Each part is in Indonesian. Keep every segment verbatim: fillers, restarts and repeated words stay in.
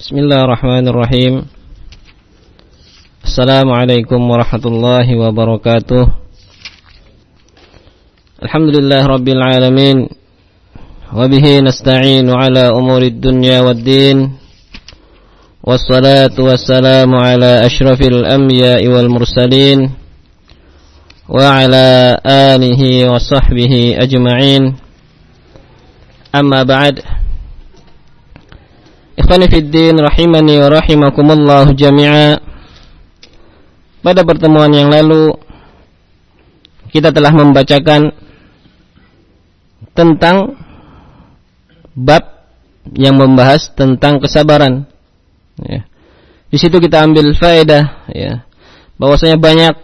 Bismillahirrahmanirrahim. Assalamualaikum warahmatullahi wabarakatuh. Alhamdulillah rabbil alamin. Wabihi nasta'inu ala umurid dunya waddin. Wassalatu wassalamu ala ashrafil anbiya'i wal mursalin. Wa ala alihi wa sahbihi ajma'in. Amma ba'd. Ikhwani fid din rahimani wa rahimakumullah jami'a. Pada pertemuan yang lalu kita telah membacakan tentang bab yang membahas tentang kesabaran. Ya. Di situ kita ambil faedah, ya, bahwasanya banyak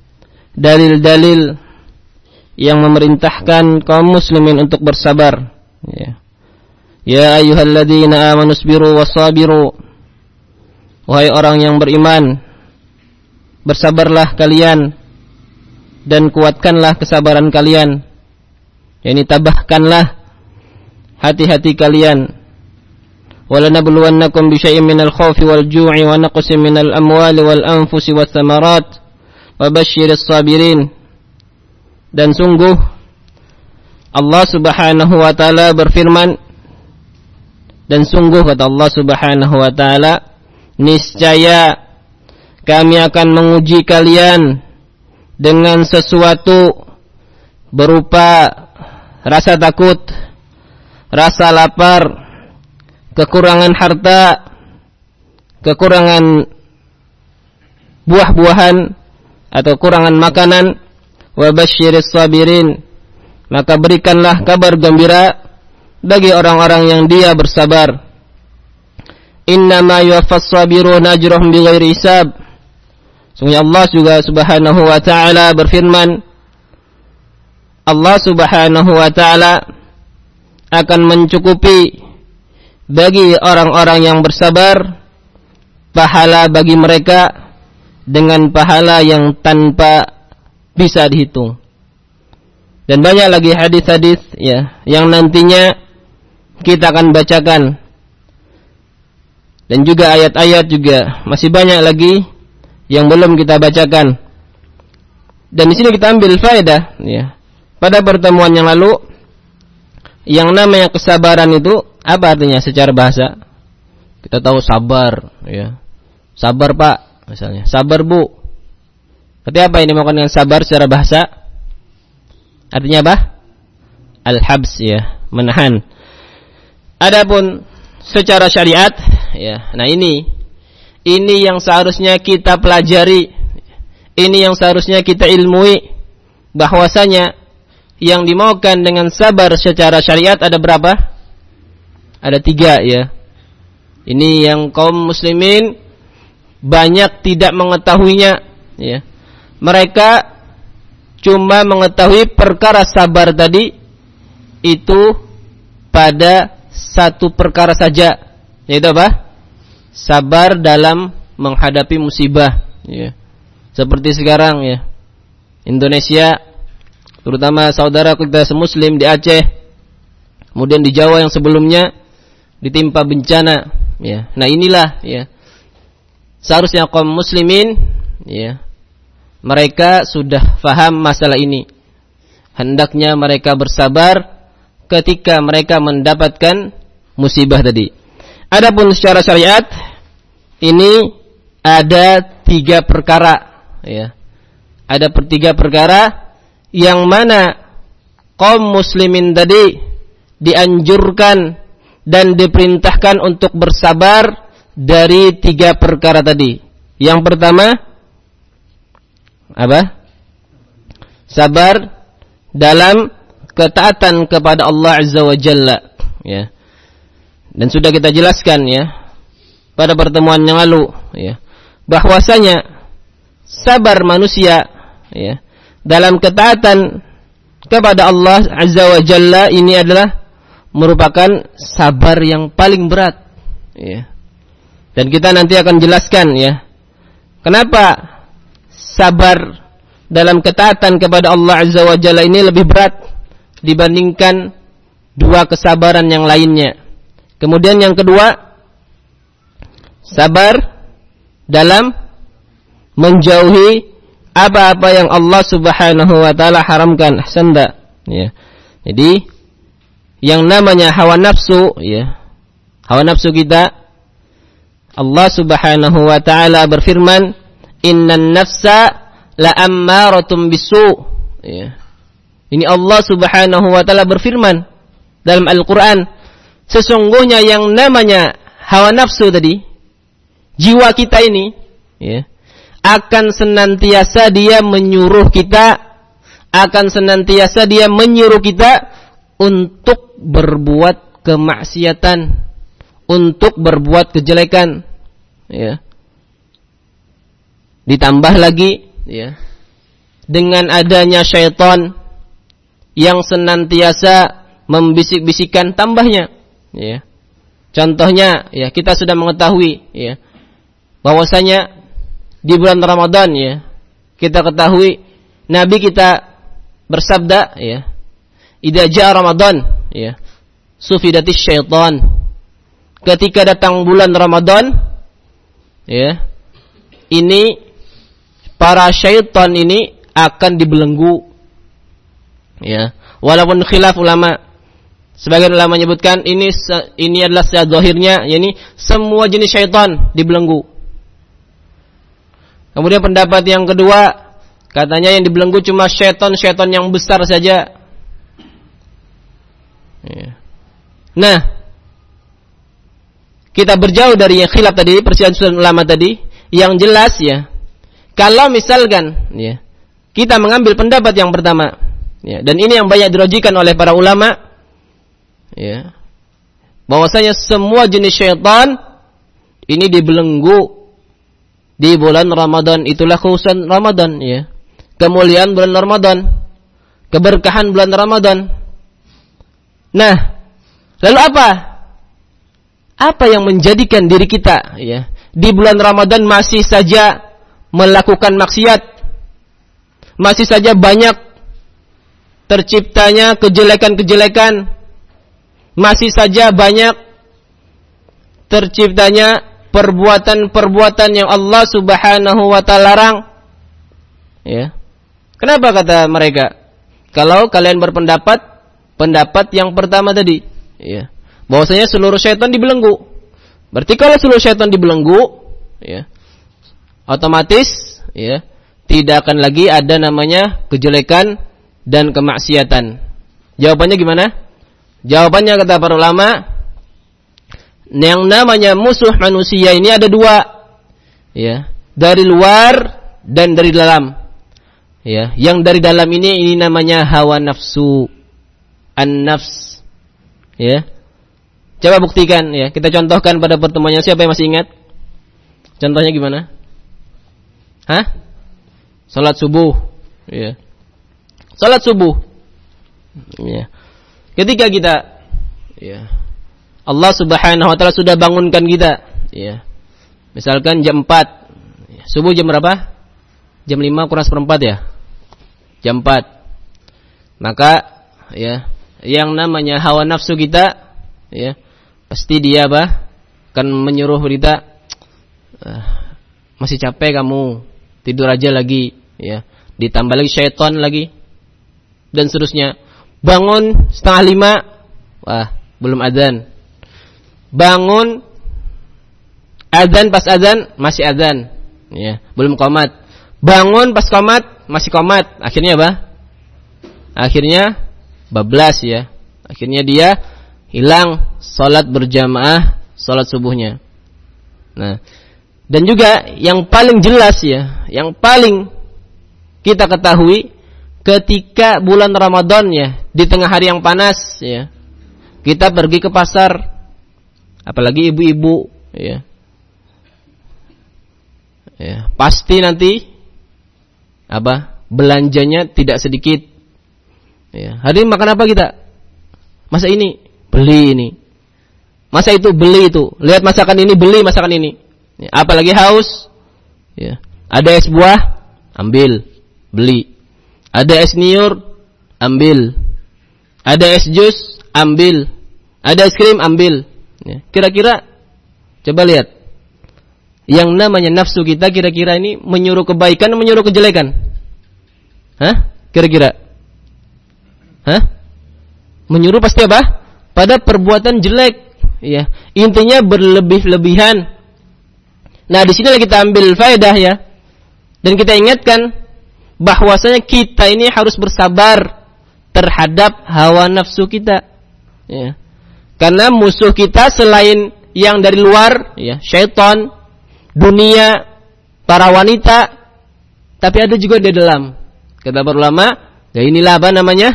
dalil-dalil yang memerintahkan kaum muslimin untuk bersabar. Ya. Ya ayyuhalladzina amanu sabiru wassabiru. Wahai orang yang beriman, bersabarlah kalian dan kuatkanlah kesabaran kalian. Yani tabahkanlah hati-hati kalian. Walanabluwannakum bisyai'in minal khawfi wal ju'i wa naqsin minal amwali wal anfusi was thamarat wa basyyiris sabirin. Dan sungguh Allah Subhanahu wa taala berfirman, dan sungguh kata Allah Subhanahu wa taala, niscaya kami akan menguji kalian dengan sesuatu berupa rasa takut, rasa lapar, kekurangan harta, kekurangan buah-buahan atau kekurangan makanan. Wa basyiris sabirin, maka berikanlah kabar gembira bagi orang-orang yang dia bersabar. Innama yuwaffas sabiruna ajrahum bighairi hisab. Sungguh Allah juga Subhanahu wa taala berfirman, Allah Subhanahu wa taala akan mencukupi bagi orang-orang yang bersabar pahala bagi mereka dengan pahala yang tanpa bisa dihitung. Dan banyak lagi hadis-hadis, ya, yang nantinya kita akan bacakan. Dan juga ayat-ayat juga masih banyak lagi yang belum kita bacakan. Dan di sini kita ambil faedah, ya. Pada pertemuan yang lalu, yang namanya kesabaran itu apa artinya secara bahasa? Kita tahu sabar, ya. Sabar Pak, misalnya. Sabar Bu. Berarti apa ini maksudnya dengan sabar secara bahasa? Artinya apa? Al-habs, ya, menahan. Adapun secara syariat, ya, nah ini ini yang seharusnya kita pelajari, ini yang seharusnya kita ilmui, bahwasanya yang dimaukan dengan sabar secara syariat ada berapa? Ada tiga, ya. Ini yang kaum muslimin banyak tidak mengetahuinya, ya. Mereka cuma mengetahui perkara sabar tadi itu pada satu perkara saja, yaitu apa? Sabar dalam menghadapi musibah, ya. Seperti sekarang, ya, Indonesia, terutama saudara kita semuslim di Aceh, kemudian di Jawa yang sebelumnya ditimpa bencana, ya. Nah inilah, ya, seharusnya kaum muslimin, ya, mereka sudah faham masalah ini. Hendaknya mereka bersabar ketika mereka mendapatkan musibah tadi. Adapun secara syariat ini ada tiga perkara, ya. Ada per tiga perkara yang mana kaum muslimin tadi dianjurkan dan diperintahkan untuk bersabar dari tiga perkara tadi. Yang pertama apa? Sabar dalam ketaatan kepada Allah Azza wa Jalla, ya. Dan sudah kita jelaskan, ya, pada pertemuan yang lalu, ya, bahwasanya sabar manusia, ya, dalam ketaatan kepada Allah Azza wa Jalla ini adalah merupakan sabar yang paling berat, ya. Dan kita nanti akan jelaskan, ya, kenapa sabar dalam ketaatan kepada Allah Azza wa Jalla ini lebih berat dibandingkan dua kesabaran yang lainnya. Kemudian yang kedua, sabar dalam menjauhi apa-apa yang Allah Subhanahu wa taala haramkan. Ahsanta. Ya. Jadi yang namanya hawa nafsu, ya. Hawa nafsu kita, Allah Subhanahu wa taala berfirman, "Innan nafsa la'ammaratun bisu." Ya. Ini Allah Subhanahu wa taala berfirman dalam Al-Qur'an, sesungguhnya yang namanya hawa nafsu tadi, jiwa kita ini, ya, akan senantiasa dia menyuruh kita, akan senantiasa dia menyuruh kita untuk berbuat kemaksiatan, untuk berbuat kejelekan, ya. Ditambah lagi, ya, dengan adanya syaitan yang senantiasa membisik-bisikkan tambahnya, ya. Contohnya, ya, kita sudah mengetahui, ya, bahwasanya di bulan Ramadan, ya, kita ketahui Nabi kita bersabda, ya, idza jaa Ramadan, ya, sufidatis syaitan. Ketika datang bulan Ramadan, ya, ini para syaitan ini akan dibelenggu, ya. Walaupun khilaf ulama, sebagian ulama menyebutkan ini ini adalah secara zahirnya, yakni semua jenis syaitan dibelenggu. Kemudian pendapat yang kedua, katanya yang dibelenggu cuma syaitan-syaitan yang besar saja. Ya. Nah, kita berjauh dari yang khilaf tadi, perselisihan ulama tadi, yang jelas, ya, kalau misalkan, ya, kita mengambil pendapat yang pertama, ya, dan ini yang banyak dirojikan oleh para ulama, ya, bahwasanya semua jenis syaitan ini dibelenggu di bulan Ramadan. Itulah khususan Ramadan, ya, kemuliaan bulan Ramadan, keberkahan bulan Ramadan. Nah, lalu apa? Apa yang menjadikan diri kita, ya, di bulan Ramadan masih saja melakukan maksiat, masih saja banyak terciptanya kejelekan-kejelekan, masih saja banyak terciptanya perbuatan-perbuatan yang Allah Subhanahu wa taala larang, ya. Kenapa kata mereka? Kalau kalian berpendapat pendapat yang pertama tadi, ya, bahwasanya seluruh syaitan dibelenggu. Berarti kalau seluruh syaitan dibelenggu, ya, otomatis, ya, tidak akan lagi ada namanya kejelekan dan kemaksiatan. Jawabannya gimana? Jawabannya kata para ulama, yang namanya musuh manusia ini ada dua, ya, dari luar dan dari dalam, ya. Yang dari dalam ini ini namanya hawa nafsu, an-nafs, ya. Coba buktikan, ya, kita contohkan pada pertemuannya. Siapa yang masih ingat? Contohnya gimana? Hah? Salat subuh, ya. Salat subuh, ya. Ketika kita, ya, Allah Subhanahu wa taala sudah bangunkan kita, ya. Misalkan jam empat. Subuh jam berapa? Jam lima kurang seperempat, ya. Jam empat. Maka, ya, yang namanya hawa nafsu kita, ya, pasti dia apa? Akan menyuruh kita, ah, masih capek kamu, tidur aja lagi, ya. Ditambah lagi syaitan lagi, dan seterusnya. Bangun setengah lima, wah, belum adzan. Bangun adzan, pas adzan masih adzan, ya, belum qomat. Bangun pas qomat masih qomat. Akhirnya apa? Akhirnya bablas, ya. Akhirnya dia hilang salat berjamaah, salat subuhnya. Nah, dan juga yang paling jelas, ya, yang paling kita ketahui ketika bulan Ramadan, ya, di tengah hari yang panas, ya, kita pergi ke pasar. Apalagi ibu-ibu, ya, ya, pasti nanti apa? Belanjanya tidak sedikit, ya. Hari ini makan apa kita? Masa ini beli ini, masa itu beli itu. Lihat masakan ini, beli masakan ini, ya. Apalagi haus, ya. Ada es buah, ambil, beli. Ada es niur, ambil. Ada es jus, ambil. Ada es krim, ambil. Ya, kira-kira coba lihat, Yang namanya nafsu kita kira-kira ini menyuruh kebaikan, menyuruh kejelekan? Hah? Kira-kira? Hah? Menyuruh pasti apa? Pada perbuatan jelek. Ya, intinya berlebih-lebihan. Nah, di sini kita ambil faedah ya. Dan kita ingatkan bahwasanya kita ini harus bersabar terhadap hawa nafsu kita. Ya. Karena musuh kita selain yang dari luar, ya, syaitan, dunia, para wanita, tapi ada juga di dalam. Kata para ulama, ya inilah apa namanya?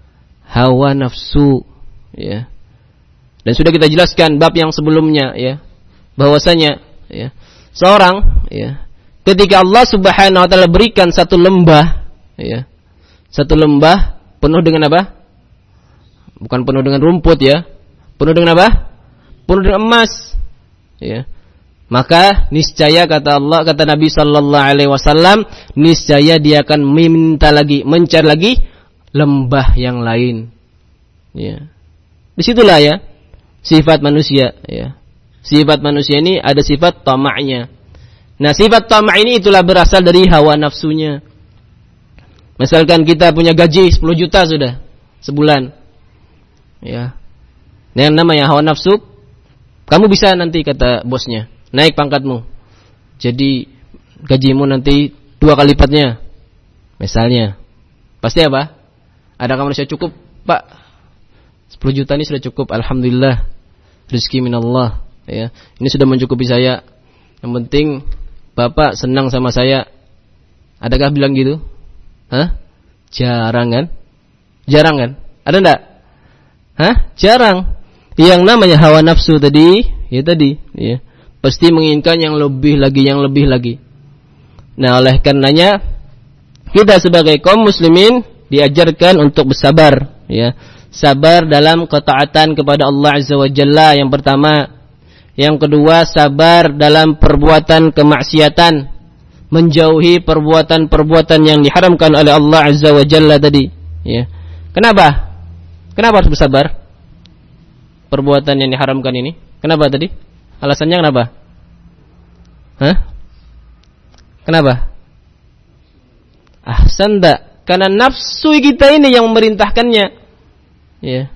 Hawa nafsu, ya. Dan sudah kita jelaskan bab yang sebelumnya, ya, bahwasanya, ya, seorang, ya, ketika Allah Subhanahu wa taala berikan satu lembah, ya, satu lembah penuh dengan apa? Bukan penuh dengan rumput, ya, penuh dengan apa? Penuh dengan emas, ya. Maka niscaya kata Allah, kata Nabi sallallahu alaihi wasallam, niscaya dia akan meminta lagi, mencari lagi lembah yang lain. Ya. Disitulah ya sifat manusia. Ya. Sifat manusia ini ada sifat tamaknya. Nah, sifat tamak ini itulah berasal dari hawa nafsunya. Misalkan kita punya gaji sepuluh juta sudah sebulan. Ya. Nah, yang namanya hawa nafsu, kamu bisa nanti kata bosnya naik pangkatmu, jadi gajimu nanti dua kali lipatnya, misalnya. Pasti apa? Ada kamu manusia cukup, Pak. sepuluh juta ini sudah cukup, alhamdulillah, rezeki minallah. Ya, ini sudah mencukupi saya. Yang penting Bapak senang sama saya. Adakah bilang gitu? Hah? Jarang kan? Jarang kan? Ada enggak? Hah? Jarang. Yang namanya hawa nafsu tadi, ya tadi, ya. Pasti menginginkan yang lebih lagi, yang lebih lagi. Nah, oleh karenanya kita sebagai kaum muslimin diajarkan untuk bersabar, ya. Sabar dalam ketaatan kepada Allah Azza wa Jalla yang pertama. Yang kedua, sabar dalam perbuatan kemaksiatan, menjauhi perbuatan-perbuatan yang diharamkan oleh Allah Azza wa Jalla tadi, ya. Kenapa? Kenapa harus bersabar? Perbuatan yang diharamkan ini. Kenapa tadi? Alasannya kenapa? Hah? Kenapa? Ahsan tak? Karena nafsu kita ini yang memerintahkannya. Ya.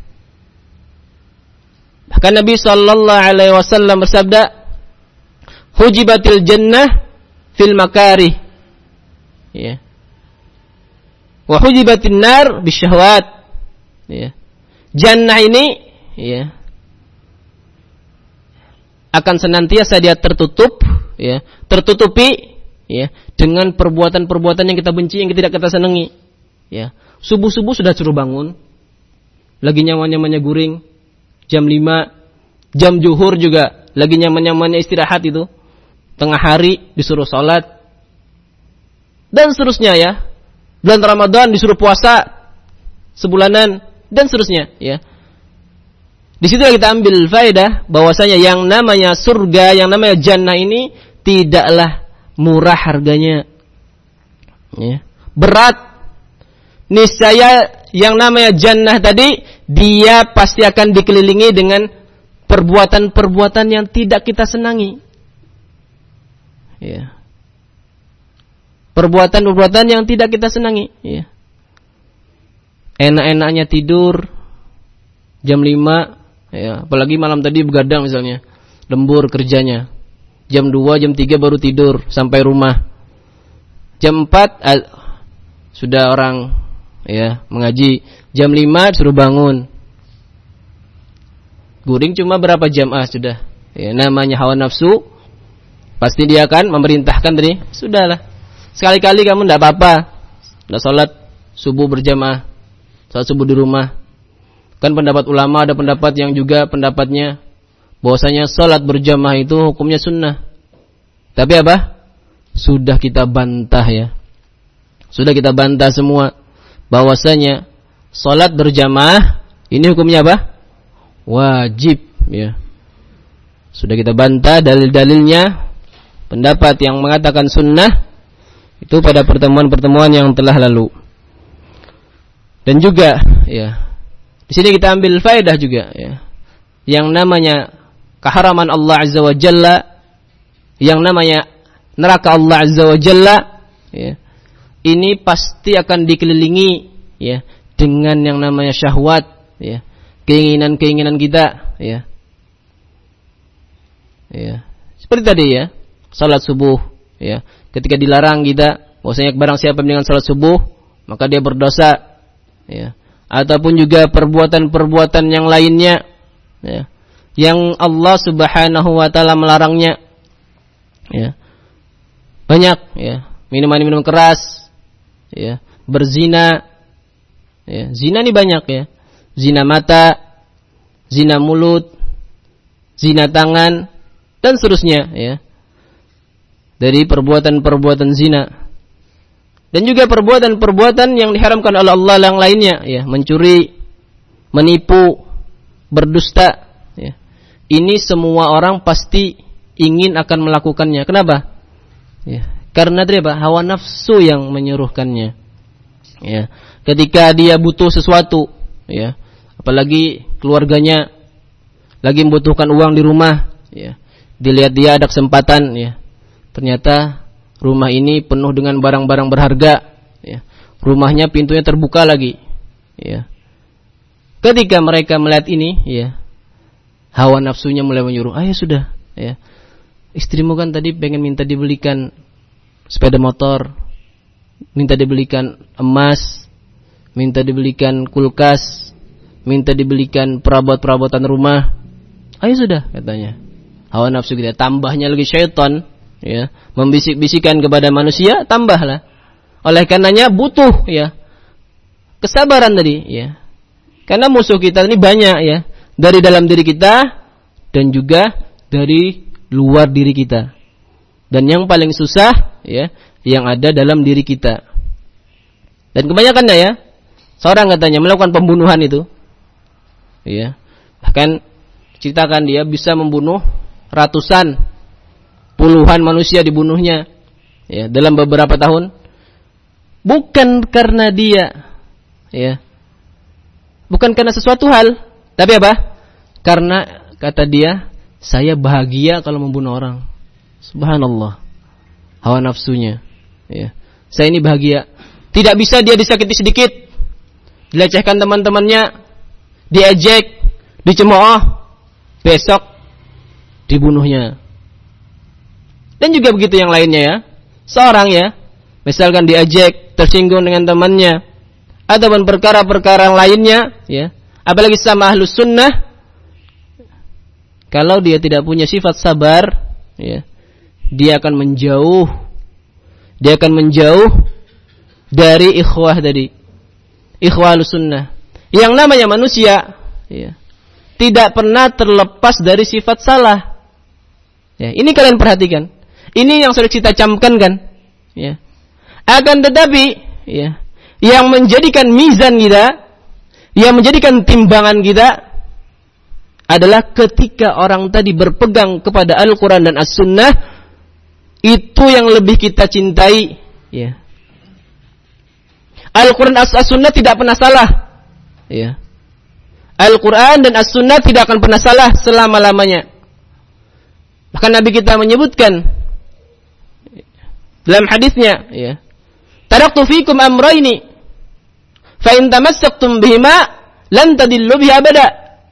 Bahkan Nabi sallallahu alaihi wasallam bersabda, "Hujibatil jannah fil makarih." Ya. Wa hujibatin nar bisyahwat. Ya. Jannah ini, ya, akan senantiasa dia tertutup, ya, tertutupi, ya, dengan perbuatan-perbuatan yang kita benci, yang tidak kita senangi, ya. Subuh-subuh sudah suruh bangun, lagi nyaman-nyamannya guring, jam lima, jam zuhur juga lagi nyaman-nyamannya istirahat itu, tengah hari disuruh sholat, dan seterusnya, ya. Bulan Ramadan disuruh puasa sebulanan, dan seterusnya, ya. Di situ kita ambil faedah bahwasanya yang namanya surga, yang namanya jannah ini tidaklah murah harganya, ya. Berat. Niscaya yang namanya jannah tadi dia pasti akan dikelilingi dengan perbuatan-perbuatan yang tidak kita senangi, ya. Perbuatan-perbuatan yang tidak kita senangi, ya. Enak-enaknya tidur jam lima, ya, apalagi malam tadi begadang misalnya, lembur kerjanya. Jam dua, jam tiga baru tidur sampai rumah. Jam empat uh, sudah orang, ya, mengaji. Jam lima suruh bangun. Guring cuma berapa jam ah sudah. Ya, namanya hawa nafsu. Pasti dia akan memerintahkan tadi, sudahlah. Sekali-kali kamu enggak apa-apa. Enggak salat subuh berjamaah. Salat subuh di rumah. Kan pendapat ulama ada pendapat yang juga pendapatnya bahwasanya salat berjamaah itu hukumnya sunnah. Tapi apa? Sudah kita bantah, ya. Sudah kita bantah semua bahwasanya salat berjamaah ini hukumnya apa? Wajib, ya. Sudah kita bantah dalil-dalilnya, pendapat yang mengatakan sunnah itu pada pertemuan-pertemuan yang telah lalu. Dan juga, ya, di sini kita ambil faedah juga, ya. Yang namanya keharaman Allah Azza wa Jalla yang namanya neraka Allah Azza wa Jalla, ya, ini pasti akan dikelilingi, ya, dengan yang namanya syahwat, ya, keinginan-keinginan kita, ya. Ya. Seperti tadi, ya, salat subuh, ya. Ketika dilarang kita, bahwasanya barang siapa dengan salat subuh, maka dia berdosa, ya. Ataupun juga perbuatan-perbuatan yang lainnya, ya, yang Allah Subhanahu wa taala melarangnya, ya. Banyak, ya, minuman-minuman keras, ya, berzina, ya. Zina ini banyak, ya. Zina mata, zina mulut, zina tangan, dan seterusnya, ya. Dari perbuatan-perbuatan zina. Dan juga perbuatan-perbuatan yang diharamkan oleh Allah yang lainnya, ya, mencuri, menipu, berdusta, ya. Ini semua orang pasti ingin akan melakukannya. Kenapa? Ya, karena dia apa? Hawa nafsu yang menyuruhkannya. Ya, ketika dia butuh sesuatu, ya, apalagi keluarganya lagi membutuhkan uang di rumah, ya, dilihat dia ada kesempatan, ya, ternyata rumah ini penuh dengan barang-barang berharga, ya, rumahnya pintunya terbuka lagi, ya. Ketika mereka melihat ini, ya, hawa nafsunya mulai menyuruh, ayo sudah, ya, istrimu kan tadi pengen minta dibelikan sepeda motor, minta dibelikan emas, minta dibelikan kulkas, minta dibelikan perabot-perabotan rumah. Ayo sudah, katanya. Hawa nafsu kita, tambahnya lagi syaitan, ya, membisik-bisikan kepada manusia, tambahlah. Oleh karenanya butuh, ya, kesabaran tadi, ya. Karena musuh kita ini banyak, ya, dari dalam diri kita dan juga dari luar diri kita. Dan yang paling susah, ya, yang ada dalam diri kita. Dan kebanyakannya, ya, seorang katanya melakukan pembunuhan itu, ya, bahkan ceritakan dia bisa membunuh ratusan, puluhan manusia dibunuhnya, ya, dalam beberapa tahun. Bukan karena dia, ya, bukan karena sesuatu hal, tapi apa? Karena kata dia, saya bahagia kalau membunuh orang. Subhanallah, hawa nafsunya, ya. Saya ini bahagia. Tidak bisa dia disakiti sedikit, dilecehkan teman-temannya, diejek, dicemooh, besok dibunuhnya. Dan juga begitu yang lainnya, ya. Seorang, ya, misalkan diejek, tersinggung dengan temannya, ataupun perkara-perkara lainnya, ya, apalagi sama ahlus sunnah, kalau dia tidak punya sifat sabar, ya, dia akan menjauh, dia akan menjauh dari ikhwah tadi, ikhwah ahlus sunnah. Yang namanya manusia, ya, tidak pernah terlepas dari sifat salah. Ya, ini kalian perhatikan. Ini yang sudah kita camkan, kan, ya. Akan tetapi, ya, yang menjadikan mizan kita, yang menjadikan timbangan kita adalah ketika orang tadi berpegang kepada Al-Quran dan As-Sunnah, itu yang lebih kita cintai, ya. Al-Quran dan As-Sunnah tidak pernah salah, ya. Al-Quran dan As-Sunnah tidak akan pernah salah selama-lamanya. Bahkan Nabi kita menyebutkan dalam hadisnya, ya, taraktu fikum amrayni fa in tamassaktum bihima lan tadillu bihi abada.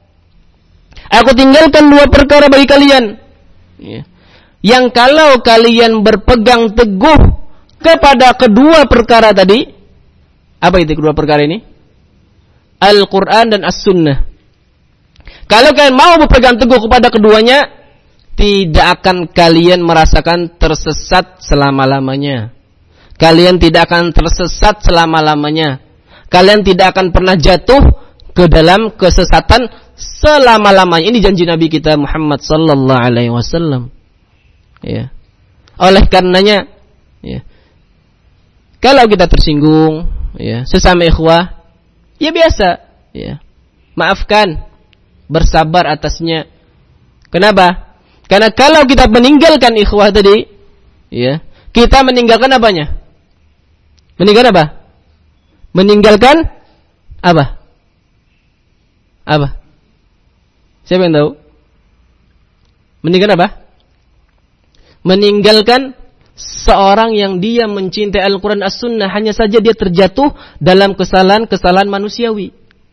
Aku tinggalkan dua perkara bagi kalian, ya, yang kalau kalian berpegang teguh kepada kedua perkara tadi, apa itu kedua perkara ini? Al-Quran dan As-Sunnah. Kalau kalian mau berpegang teguh kepada keduanya, tidak akan kalian merasakan tersesat selama-lamanya. Kalian tidak akan tersesat selama-lamanya. Kalian tidak akan pernah jatuh ke dalam kesesatan selama-lamanya. Ini janji Nabi kita Muhammad sallallahu alaihi wasallam. Ya. Oleh karenanya, ya, kalau kita tersinggung, ya, sesama ikhwah, ya biasa, ya, maafkan, bersabar atasnya. Kenapa? Karena kalau kita meninggalkan ikhwah tadi, ya, kita meninggalkan apanya? Meninggalkan apa? Meninggalkan apa? Apa? Siapa yang tahu? Meninggalkan apa? meninggalkan seorang yang dia mencintai Al-Quran As-Sunnah, hanya saja dia terjatuh dalam kesalahan-kesalahan manusiawi.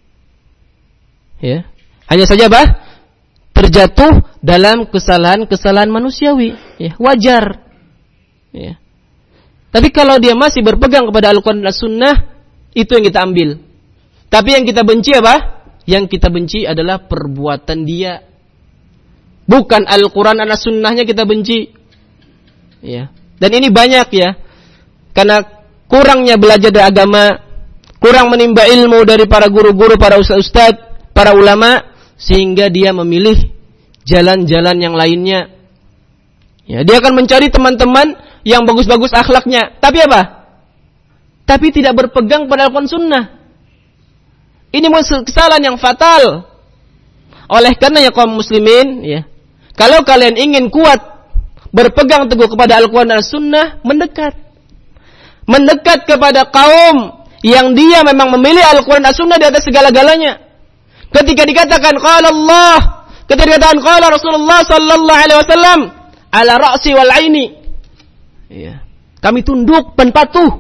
Ya, hanya saja bah terjatuh dalam kesalahan-kesalahan manusiawi. Ya, wajar. Ya. Tapi kalau dia masih berpegang kepada Al-Quran As-Sunnah, itu yang kita ambil. Tapi yang kita benci apa? Yang kita benci adalah perbuatan dia. Bukan Al-Quran As-Sunnahnya kita benci. Ya. Dan ini banyak ya, karena kurangnya belajar dari agama, kurang menimba ilmu dari para guru-guru, para ustaz-ustaz, para ulama, sehingga dia memilih jalan-jalan yang lainnya. Ya, dia akan mencari teman-teman yang bagus-bagus akhlaknya, tapi apa? Tapi tidak berpegang pada Al-Quran Sunnah. Ini kesalahan yang fatal. Oleh karena ya kaum muslimin, ya, kalau kalian ingin kuat berpegang teguh kepada Al-Quran dan Sunnah, mendekat. Mendekat kepada kaum yang dia memang memilih Al-Quran dan Sunnah di atas segala-galanya. Ketika dikatakan qala Allah, ketika dikatakan qala Rasulullah sallallahu alaihi wasallam, ala ra'si wal aini. Ya. Kami tunduk dan patuh.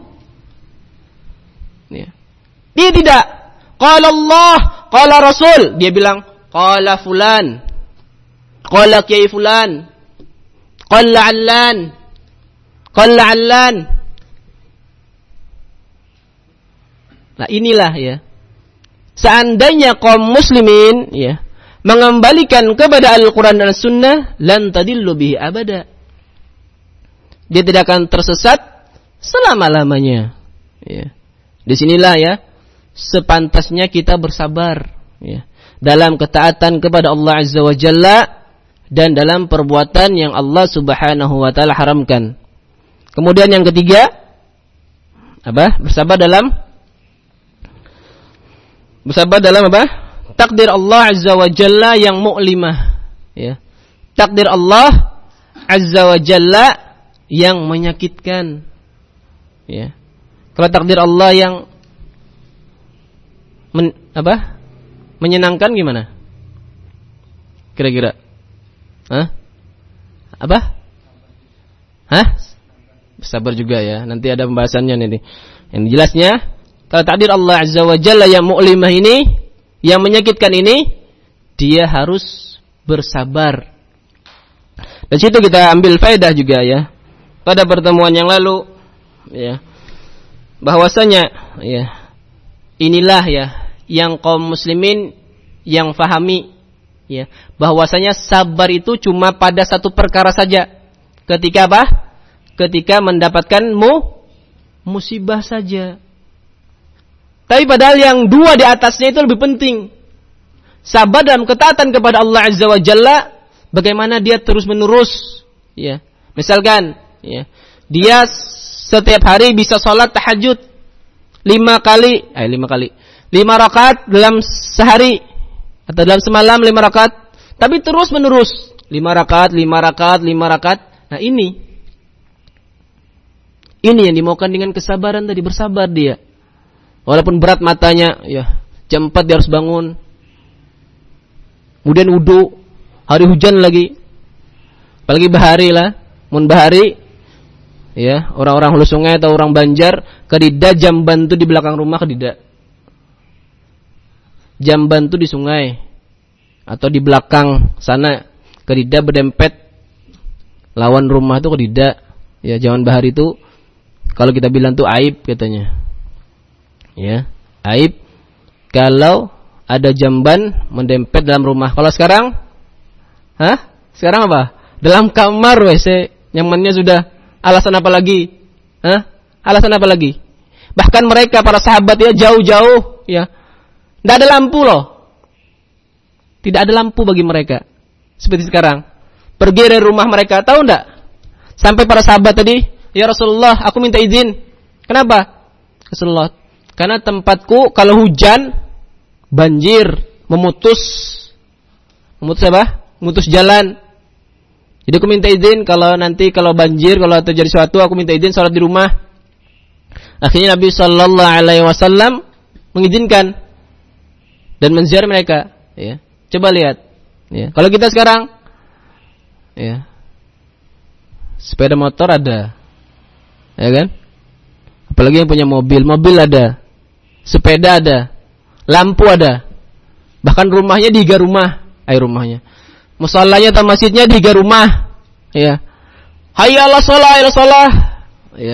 Ya. Dia tidak qala Allah, qala Rasul, dia bilang qala fulan, qala kiai fulan, qalla allan, qalla allan. Nah, inilah ya. Seandainya kaum muslimin ya mengembalikan kepada Al-Quran dan Sunnah, lan tadillu bihi abada. Dia tidak akan tersesat selama-lamanya. Ya. Disinilah ya sepantasnya kita bersabar ya dalam ketaatan kepada Allah Azza wa Jalla dan dalam perbuatan yang Allah Subhanahu wa taala haramkan. Kemudian yang ketiga, apa? Bersabar dalam bersabar dalam apa? Takdir Allah Azza wa Jalla yang mu'limah, ya. Takdir Allah Azza wa Jalla yang menyakitkan, ya. Kalau takdir Allah yang men, apa? Menyenangkan gimana? Kira-kira? Hah? Apa? Hah? Sabar juga ya. Nanti ada pembahasannya nih. Yang jelasnya, kalau takdir Allah Azza wa Jalla yang mu'limah ini, yang menyakitkan ini, dia harus bersabar. Dari situ kita ambil faedah juga ya. Pada pertemuan yang lalu, ya, bahwasanya, ya, inilah ya yang kaum muslimin yang fahami. Ya, bahwasanya sabar itu cuma pada satu perkara saja. Ketika apa? Ketika mendapatkan mu, musibah saja. Tapi padahal yang dua di atasnya itu lebih penting. Sabar dalam ketaatan kepada Allah Azza wa Jalla, bagaimana dia terus menerus. Ya, misalkan, ya, dia setiap hari bisa sholat tahajud lima kali, eh lima kali, lima rakaat dalam sehari. Atau dalam semalam lima rakaat, tapi terus menerus lima rakaat, lima rakaat, lima rakaat. Nah ini, ini yang dimaukan dengan kesabaran tadi, bersabar dia. Walaupun berat matanya, ya jam empat dia harus bangun. Kemudian wudu, hari hujan lagi, apalagi bahari lah, mun bahari, ya orang-orang hulu sungai atau orang Banjar, kedida jamban itu di belakang rumah kedida. Jamban itu di sungai atau di belakang sana, kedida berdempet lawan rumah itu kedida. Ya, zaman bahari itu kalau kita bilang tuh aib katanya. Ya, aib kalau ada jamban mendempet dalam rumah. Kalau sekarang, hah? Sekarang apa? Dalam kamar W C, nyamannya sudah. Alasan apa lagi? Hah? Alasan apa lagi? Bahkan mereka para sahabat ya jauh-jauh ya. Tidak ada lampu loh. Tidak ada lampu bagi mereka. Seperti sekarang. Pergi dari rumah mereka, tahu enggak? Sampai para sahabat tadi, ya Rasulullah, aku minta izin. Kenapa? Rasulullah, karena tempatku kalau hujan, banjir, memutus. Memutus apa? Memutus jalan. Jadi aku minta izin kalau nanti kalau banjir, kalau terjadi sesuatu, aku minta izin sholat di rumah. Akhirnya Nabi Sallallahu Alaihi Wasallam mengizinkan dan menziarah mereka. Ya, coba lihat. Ya, kalau kita sekarang, ya, Sepeda motor ada. Ya kan? Apalagi yang punya mobil, mobil ada. Sepeda ada. Lampu ada. Bahkan rumahnya tiga rumah. Eh rumahnya. Musallanya atau masjidnya tiga rumah. Ya. Hayya 'alas shalah, hayya 'alas shalah. Ya.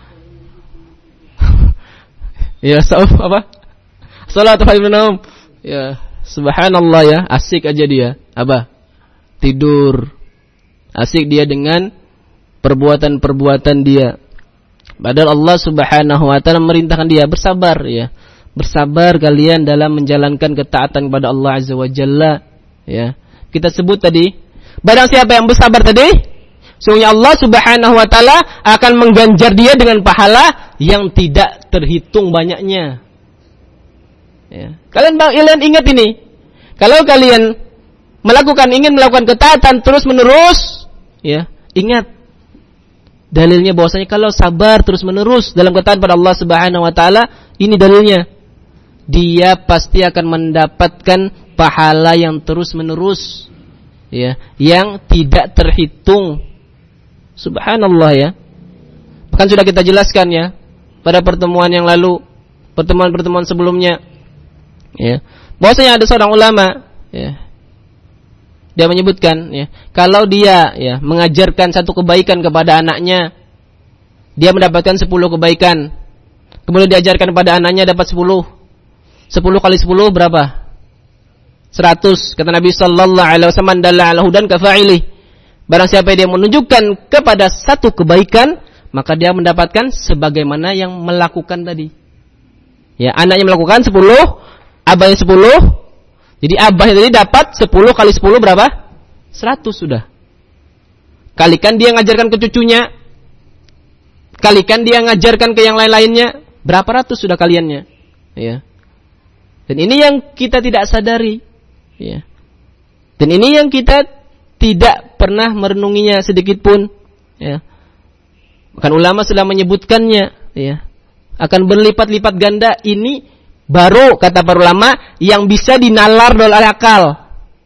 Ya, sauf apa? Salatu khairun naum. Ya, subhanallah ya, asik aja dia. Apa? Tidur. Asik dia dengan perbuatan-perbuatan dia. Padahal Allah Subhanahu wa taala merintahkan dia bersabar ya. Bersabar kalian dalam menjalankan ketaatan kepada Allah Azza wa Jalla ya. Kita sebut tadi, barang siapa yang bersabar tadi, sungguhnya Allah Subhanahu wa taala akan mengganjar dia dengan pahala yang tidak terhitung banyaknya. Ya. Kalian kalian ingat ini. Kalau kalian melakukan ingin melakukan ketaatan terus-menerus, ya, ingat dalilnya bahwasanya kalau sabar terus-menerus dalam ketaatan pada Allah Subhanahu wa taala, ini dalilnya. Dia pasti akan mendapatkan pahala yang terus-menerus, ya, yang tidak terhitung. Subhanallah ya. Bahkan sudah kita jelaskan ya pada pertemuan yang lalu, pertemuan-pertemuan sebelumnya, ya, bahwasanya ada seorang ulama, ya, dia menyebutkan, ya, kalau dia ya mengajarkan satu kebaikan kepada anaknya, dia mendapatkan sepuluh kebaikan. Kemudian diajarkan kepada anaknya dapat sepuluh. Sepuluh kali sepuluh berapa? Seratus. Kata Nabi Sallallahu Alaihi Wasallam, "Dalla ala hudan kafa'ili." Barang siapa yang menunjukkan kepada satu kebaikan, maka dia mendapatkan sebagaimana yang melakukan tadi. Ya, anaknya melakukan sepuluh, abahnya sepuluh. Jadi abahnya tadi dapat sepuluh kali sepuluh berapa? Seratus sudah. Kalikan dia ngajarkan ke cucunya. Kalikan dia ngajarkan ke yang lain-lainnya. Berapa ratus sudah kaliannya. Ya. Dan ini yang kita tidak sadari. Ya. Dan ini yang kita tidak pernah merenunginya sedikit pun. Ya. Bahkan ulama sudah menyebutkannya. Ya. Akan berlipat-lipat ganda. Ini baru kata para ulama yang bisa dinalar oleh akal.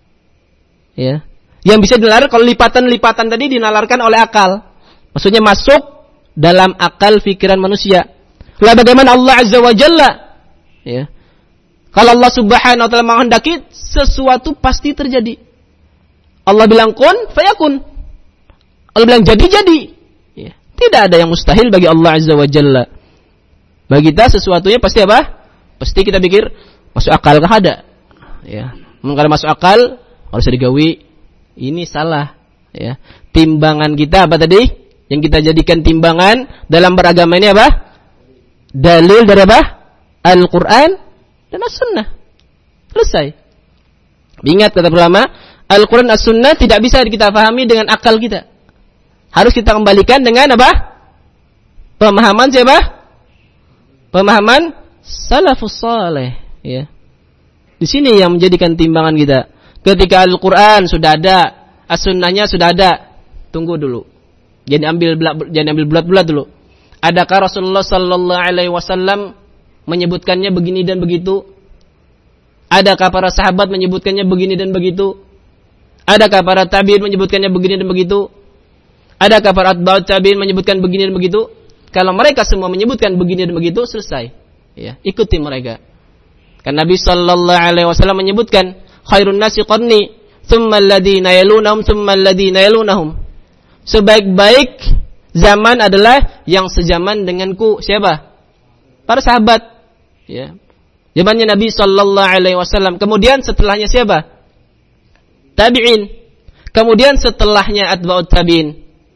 Ya. Yang bisa dinalar kalau lipatan-lipatan tadi dinalarkan oleh akal. Maksudnya masuk dalam akal pikiran manusia. Lah bagaimana Allah Azza wa Jalla? Ya. Kalau Allah Subhanahu wa taala menghendaki sesuatu pasti terjadi. Allah bilang kun fayakun. Allah bilang jadi jadi. Ya. Tidak ada yang mustahil bagi Allah Azza wa Jalla. Bagi kita sesuatunya pasti apa? Pasti kita pikir masuk akal kah ada? Ya. Kalau masuk akal harus digawi. Ini salah. Ya. Timbangan kita apa tadi? Yang kita jadikan timbangan dalam beragama ini apa? Dalil dari apa? Al-Quran dan As-Sunnah. Selesai. Ingat kata ulama, Al-Quran dan As-Sunnah tidak bisa kita pahami dengan akal kita. Harus kita kembalikan dengan apa? Pemahaman siapa? Pemahaman salafus saleh. Ya. Di sini yang menjadikan timbangan kita. Ketika Al-Quran sudah ada, As-Sunnahnya sudah ada, tunggu dulu. Jangan ambil jangan ambil bulat-bulat dulu. Adakah Rasulullah sallallahu alaihi wasallam menyebutkannya begini dan begitu? Adakah para sahabat menyebutkannya begini dan begitu? Adakah para tabi'in menyebutkannya begini dan begitu? Adakah para atba'ut tabi'in menyebutkan begini dan begitu? Kalau mereka semua menyebutkan begini dan begitu, selesai. Ya, ikuti mereka. Kan Nabi sallallahu alaihi wasallam menyebutkan, khairun nasi qarni, thumma alladhina yalunahum, thumma alladhina yalunahum. Sebaik-baik zaman adalah yang sezaman denganku. Siapa? Para sahabat. Ya. Zamannya Nabi sallallahu alaihi wasallam. Kemudian setelahnya siapa? Tabi'in. Kemudian setelahnya atba'ut tabi'in.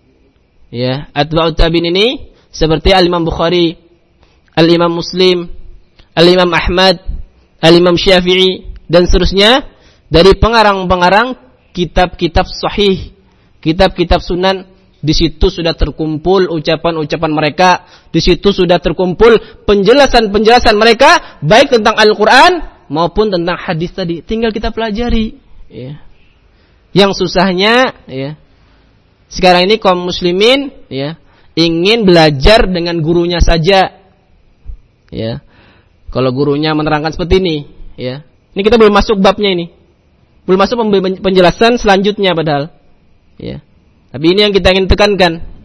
Ya, atba'ut tabi'in ini seperti Al-Imam Bukhari, Al-Imam Muslim, Al-Imam Ahmad, Al-Imam Syafi'i dan seterusnya dari pengarang-pengarang kitab-kitab sahih, kitab-kitab sunan. Di situ sudah terkumpul ucapan-ucapan mereka, di situ sudah terkumpul penjelasan-penjelasan mereka baik tentang Al-Qur'an maupun tentang hadis tadi. Tinggal kita pelajari. Ya. Yang susahnya, ya, sekarang ini kaum muslimin, ya, ingin belajar dengan gurunya saja. Ya. Kalau gurunya menerangkan seperti ini, ya. Ini kita belum masuk babnya ini. Belum masuk penjelasan selanjutnya padahal. Ya. Tapi ini yang kita ingin tekankan.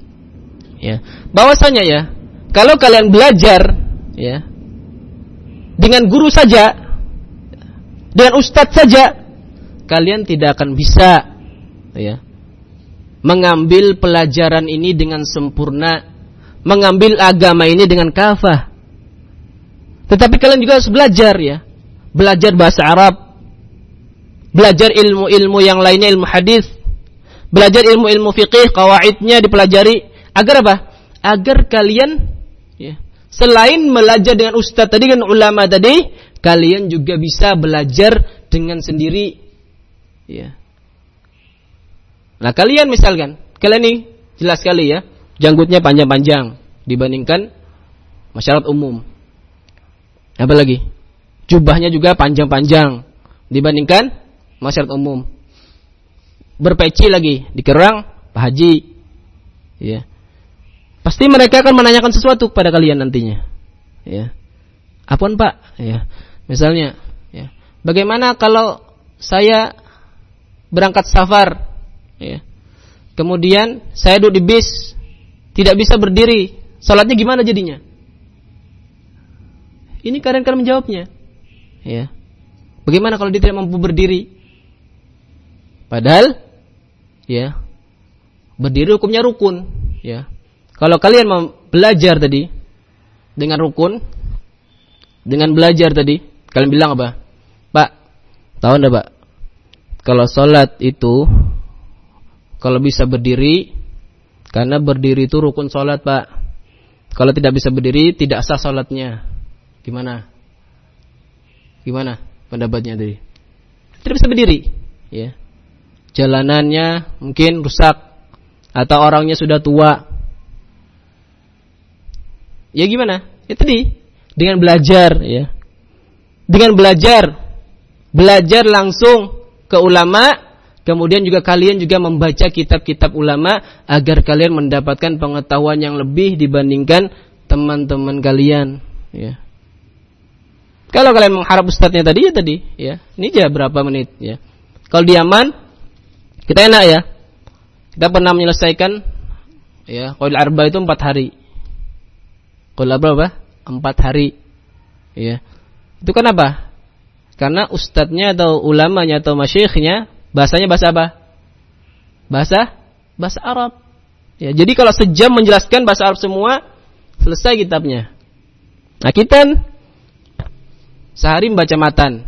ya, bahwasanya ya, kalau kalian belajar ya dengan guru saja, dengan ustadz saja, kalian tidak akan bisa ya mengambil pelajaran ini dengan sempurna, mengambil agama ini dengan kafah. Tetapi kalian juga harus belajar ya, belajar bahasa Arab, belajar ilmu-ilmu yang lainnya, ilmu hadis, belajar ilmu-ilmu fiqih, qawaidnya dipelajari, agar apa? Agar kalian ya, selain belajar dengan ustaz tadi, dengan ulama tadi, kalian juga bisa belajar dengan sendiri. Ya. Nah, kalian misalkan, kalian nih jelas sekali ya, janggutnya panjang-panjang dibandingkan masyarakat umum. Apa lagi? Jubahnya juga panjang-panjang dibandingkan masyarakat umum. Berpeci lagi, dikerang Pak Haji. Ya. Pasti mereka akan menanyakan sesuatu kepada kalian nantinya. Ya. Apaan Pak? Ya. Misalnya, ya. Bagaimana kalau saya berangkat safar, ya. Kemudian saya duduk di bis, tidak bisa berdiri, salatnya gimana jadinya? Ini kalian kan menjawabnya. Ya. Bagaimana kalau dia tidak mampu berdiri? Padahal, ya, berdiri hukumnya rukun, ya. Kalau kalian mau belajar tadi dengan rukun, dengan belajar tadi, kalian bilang apa? Pak, tahu enggak Pak? Kalau sholat itu, kalau bisa berdiri, karena berdiri itu rukun sholat Pak. Kalau tidak bisa berdiri, tidak sah sholatnya. Gimana? Gimana pendapatnya tadi? Tidak bisa berdiri, ya. Jalanannya mungkin rusak, atau orangnya sudah tua. Ya gimana? Ya tadi dengan belajar, ya. Dengan belajar, belajar langsung ke ulama, kemudian juga kalian juga membaca kitab-kitab ulama agar kalian mendapatkan pengetahuan yang lebih dibandingkan teman-teman kalian, ya. Kalau kalian mengharap ustadznya tadi ya tadi, ya. Ini aja berapa menit, ya. Kalau di Yaman, kita enak ya. Kita pernah menyelesaikan ya, qaul arba itu empat hari. Qaul arba berapa? Empat hari. Ya. Itu kan apa? Karena ustadznya atau ulamanya atau masyikhnya bahasanya bahasa apa? Bahasa bahasa Arab. Ya, jadi kalau sejam menjelaskan bahasa Arab semua, selesai kitabnya. Nah, kita sehari membaca matan.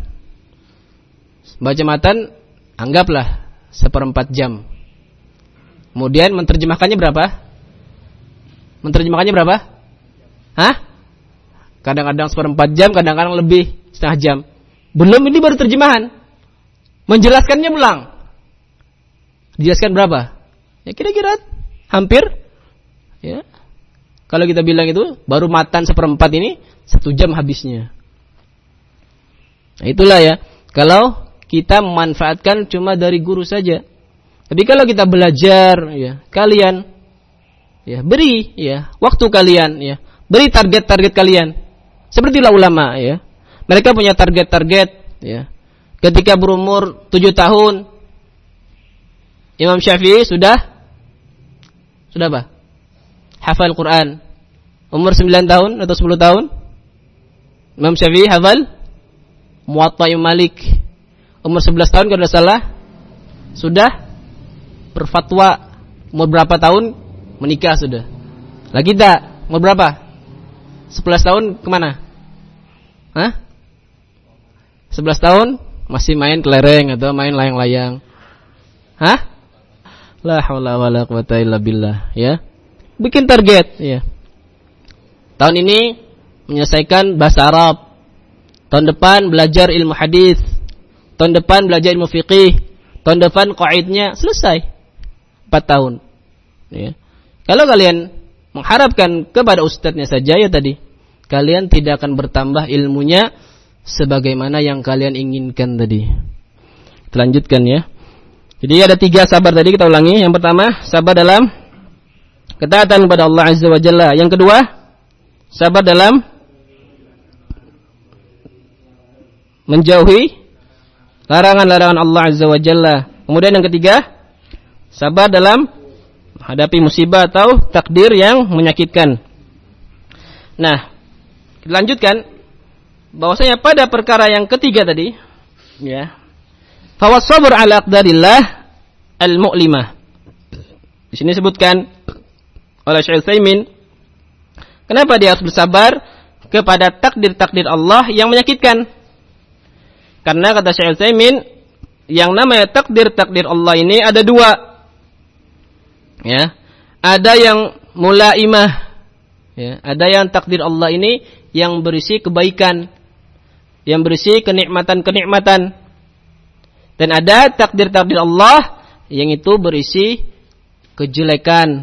Baca matan anggaplah seperempat jam. Kemudian menerjemahkannya berapa? Menerjemahkannya berapa? Hah? Kadang-kadang seperempat jam, kadang-kadang lebih, setengah jam. Belum ini baru terjemahan. Menjelaskannya ulang. Dijelaskan berapa? Ya kira-kira hampir. Ya. Kalau kita bilang itu baru matan seperempat ini satu jam habisnya. Nah, itulah ya. Kalau kita memanfaatkan cuma dari guru saja. Tapi kalau kita belajar, ya, kalian, ya, beri, ya, waktu kalian, ya, beri target-target kalian. Sepertilah ulama, ya. Mereka punya target-target, ya. Ketika berumur tujuh tahun, Imam Syafi'i sudah, sudah apa? Hafal Quran. Umur sembilan tahun atau sepuluh tahun, Imam Syafi'i hafal Muwatta Malik. Umur sebelas tahun kalau tidak salah sudah berfatwa. Umur berapa tahun menikah sudah. Lah kita umur berapa? sebelas tahun kemana? Hah? sebelas tahun masih main kelereng atau main layang-layang. Hah? La haula wala quwata illa billah, ya. Bikin target, ya. Tahun ini menyelesaikan bahasa Arab. Tahun depan belajar ilmu hadis. Tahun depan belajar ilmu fiqih. Tahun depan qaidnya selesai. empat tahun. Ya. Kalau kalian mengharapkan kepada ustadznya saja ya tadi, kalian tidak akan bertambah ilmunya sebagaimana yang kalian inginkan tadi. Kita lanjutkan ya. Jadi ada tiga sabar tadi, kita ulangi. Yang pertama, sabar dalam ketaatan kepada Allah Azza wa Jalla. Yang kedua, sabar dalam menjauhi larangan-larangan Allah Azza wa Jalla. Kemudian yang ketiga, sabar dalam menghadapi musibah atau takdir yang menyakitkan. Nah, kita lanjutkan bahwasanya pada perkara yang ketiga tadi, ya, fawas sabr ala aqdarillah al-mu'limah. Di sini disebutkan oleh Syekh Utsaimin, kenapa dia harus bersabar kepada takdir-takdir Allah yang menyakitkan? Karena kata Syekh Utsaimin, yang namanya takdir-takdir Allah ini ada dua. Ya, ada yang mulaimah, ya, ada yang takdir Allah ini yang berisi kebaikan, yang berisi kenikmatan-kenikmatan, dan ada takdir-takdir Allah yang itu berisi kejelekan,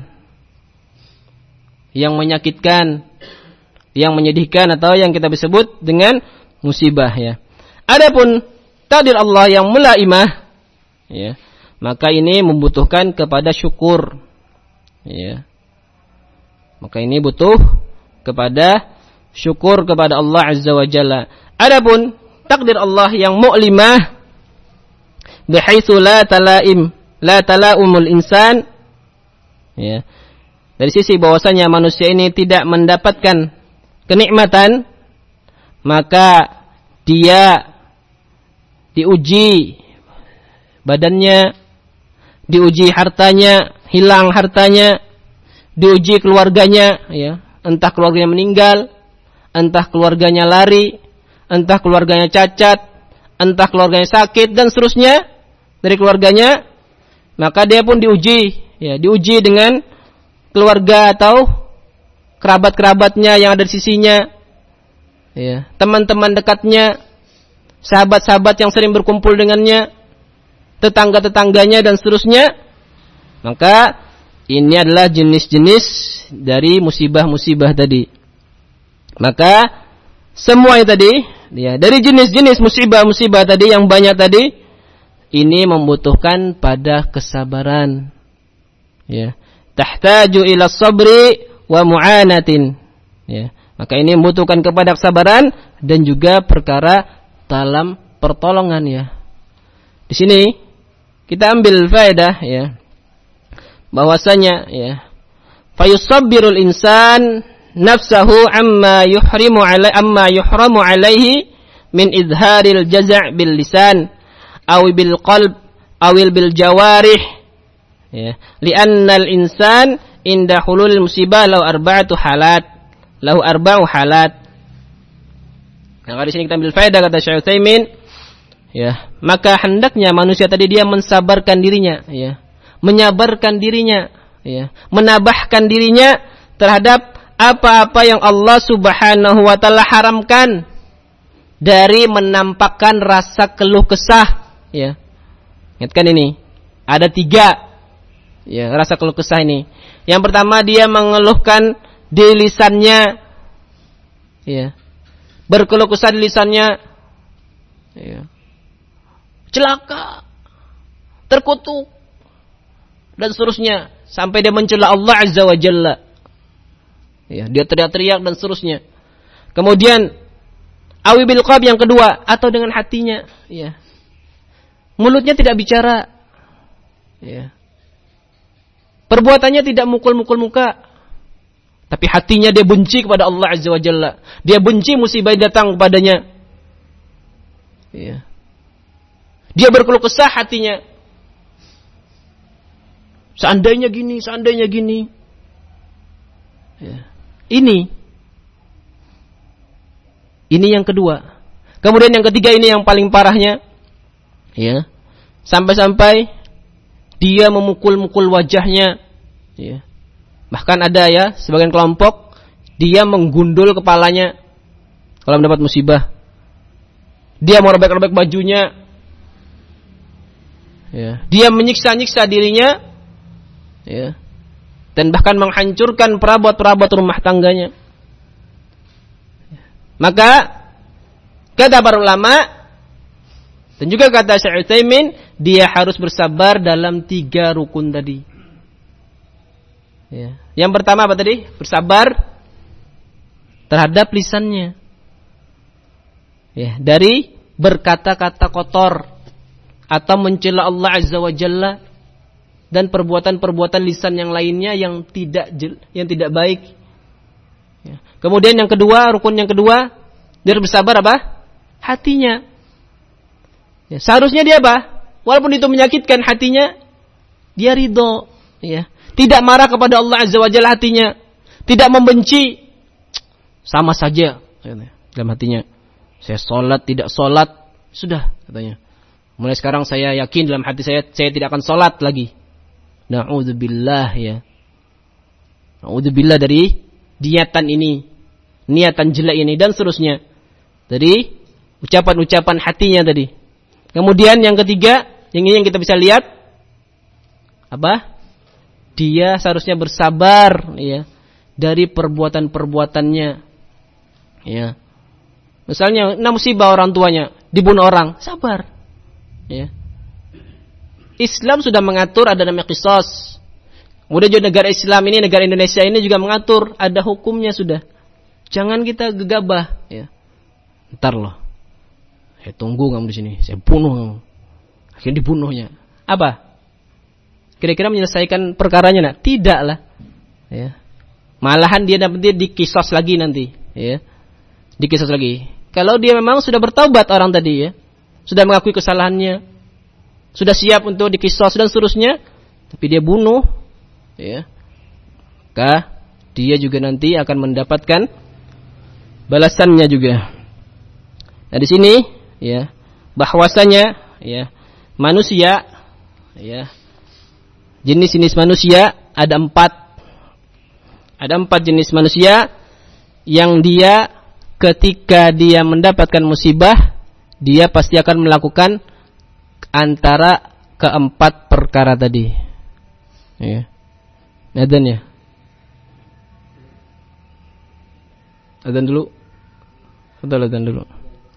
yang menyakitkan, yang menyedihkan, atau yang kita sebut dengan musibah. Ya, adapun takdir Allah yang mulaimah, ya, maka ini membutuhkan kepada syukur. Ya. Maka ini butuh kepada syukur kepada Allah Azza wa Jalla. Adapun takdir Allah yang mu'limah, bihaitsu la talaim la talaumul insan, ya, dari sisi bahwasanya manusia ini tidak mendapatkan kenikmatan, maka dia diuji badannya, diuji hartanya, hilang hartanya, diuji keluarganya, ya, entah keluarganya meninggal, entah keluarganya lari, entah keluarganya cacat, entah keluarganya sakit, dan seterusnya dari keluarganya, maka dia pun diuji, ya, diuji dengan keluarga atau kerabat-kerabatnya yang ada di sisinya, ya, teman-teman dekatnya, sahabat-sahabat yang sering berkumpul dengannya, tetangga-tetangganya, dan seterusnya. Maka ini adalah jenis-jenis dari musibah-musibah tadi. Maka semuanya tadi, ya, dari jenis-jenis musibah-musibah tadi yang banyak tadi, ini membutuhkan pada kesabaran. Ya, tahtaju ila sabri wa mu'anatin. Ya, maka ini membutuhkan kepada kesabaran dan juga perkara dalam pertolongan, ya. Di sini kita ambil faedah, ya, bahwasanya, ya, fayusabbirul insan nafsahu amma yuhrimu alai amma yuhramu alaihi min izharil jaza' bil lisan aw bil qalb aw bil jawarih, ya, li'anna al insan inda hulul musibah lahu arba'atu halat lahu arba'u halat. Nah, di sini kita ambil faedah kata Syekh Utsaimin, ya, maka hendaknya manusia tadi dia mensabarkan dirinya, ya, menyabarkan dirinya, ya, menabahkan dirinya terhadap apa-apa yang Allah Subhanahu wa taala haramkan dari menampakkan rasa keluh kesah, ya. Ingatkan ini, ada tiga, ya, rasa keluh kesah ini. Yang pertama, dia mengeluhkan di lisannya, ya, berkeluh kesah di lisannya, ya, celaka, terkutuk, dan seterusnya, sampai dia mencela Allah Azza wa Jalla. Ya, dia teriak-teriak dan seterusnya. Kemudian awi bil qalb yang kedua, atau dengan hatinya, ya. Mulutnya tidak bicara, ya. Perbuatannya tidak mukul-mukul muka, tapi hatinya dia benci kepada Allah Azza wa Jalla. Dia benci musibah yang datang kepadanya. Ya. Dia berkeluh kesah hatinya. Seandainya gini, seandainya gini. Ya. Ini. Ini yang kedua. Kemudian yang ketiga, ini yang paling parahnya. Ya. Sampai-sampai dia memukul-mukul wajahnya. Ya. Bahkan ada, ya, sebagian kelompok dia menggundul kepalanya kalau mendapat musibah. Dia merobek-robek bajunya. Ya. Dia menyiksa-nyiksa dirinya, ya, dan bahkan menghancurkan perabot-perabot rumah tangganya. Maka kata para ulama dan juga kata Syekh Utsaimin, dia harus bersabar dalam tiga rukun tadi. Ya. Yang pertama apa tadi? Bersabar terhadap lisannya, ya, dari berkata-kata kotor atau mencela Allah Azza wa Jalla, dan perbuatan-perbuatan lisan yang lainnya yang tidak yang tidak baik. Ya. Kemudian yang kedua, rukun yang kedua, dia bersabar apa? Hatinya. Ya, seharusnya dia apa? Walaupun itu menyakitkan hatinya, dia ridho. Ya. Tidak marah kepada Allah Azza wa Jalla hatinya. Tidak membenci. Sama saja. Dalam hatinya. Saya sholat, tidak sholat. Sudah, katanya. Mulai sekarang saya yakin dalam hati saya, saya tidak akan sholat lagi. Na'udzubillah ya. Na'udzubillah dari niatan ini. Niatan jelek ini dan seterusnya. Dari ucapan-ucapan hatinya tadi. Kemudian yang ketiga, yang ini yang kita bisa lihat. Apa? Dia seharusnya bersabar ya. Dari perbuatan-perbuatannya. Ya. Misalnya, nah musibah orang tuanya. Dibunuh orang. Sabar. Ya. Islam sudah mengatur ada namanya qisas. Kemudian juga negara Islam ini, negara Indonesia ini juga mengatur ada hukumnya sudah. Jangan kita gegabah. Ya. Ntar loh, saya tunggu kamu di sini, saya bunuh kamu. Akhirnya dibunuhnya. Apa? Kira-kira menyelesaikan perkaranya nak? Tidak lah. Ya. Malahan dia dapat dia dikisos lagi nanti. Ya. Dikisos lagi. Kalau dia memang sudah bertaubat orang tadi ya, sudah mengakui kesalahannya, sudah siap untuk dikisos dan seterusnya, tapi dia bunuh, ya, maka dia juga nanti akan mendapatkan balasannya juga. Nah di sini, ya, bahwasanya, ya, manusia, ya, jenis-jenis manusia ada empat, ada empat jenis manusia yang dia ketika dia mendapatkan musibah, dia pasti akan melakukan antara keempat perkara tadi. Ya. Adzan ya. Adzan dulu. Betul adzan dulu.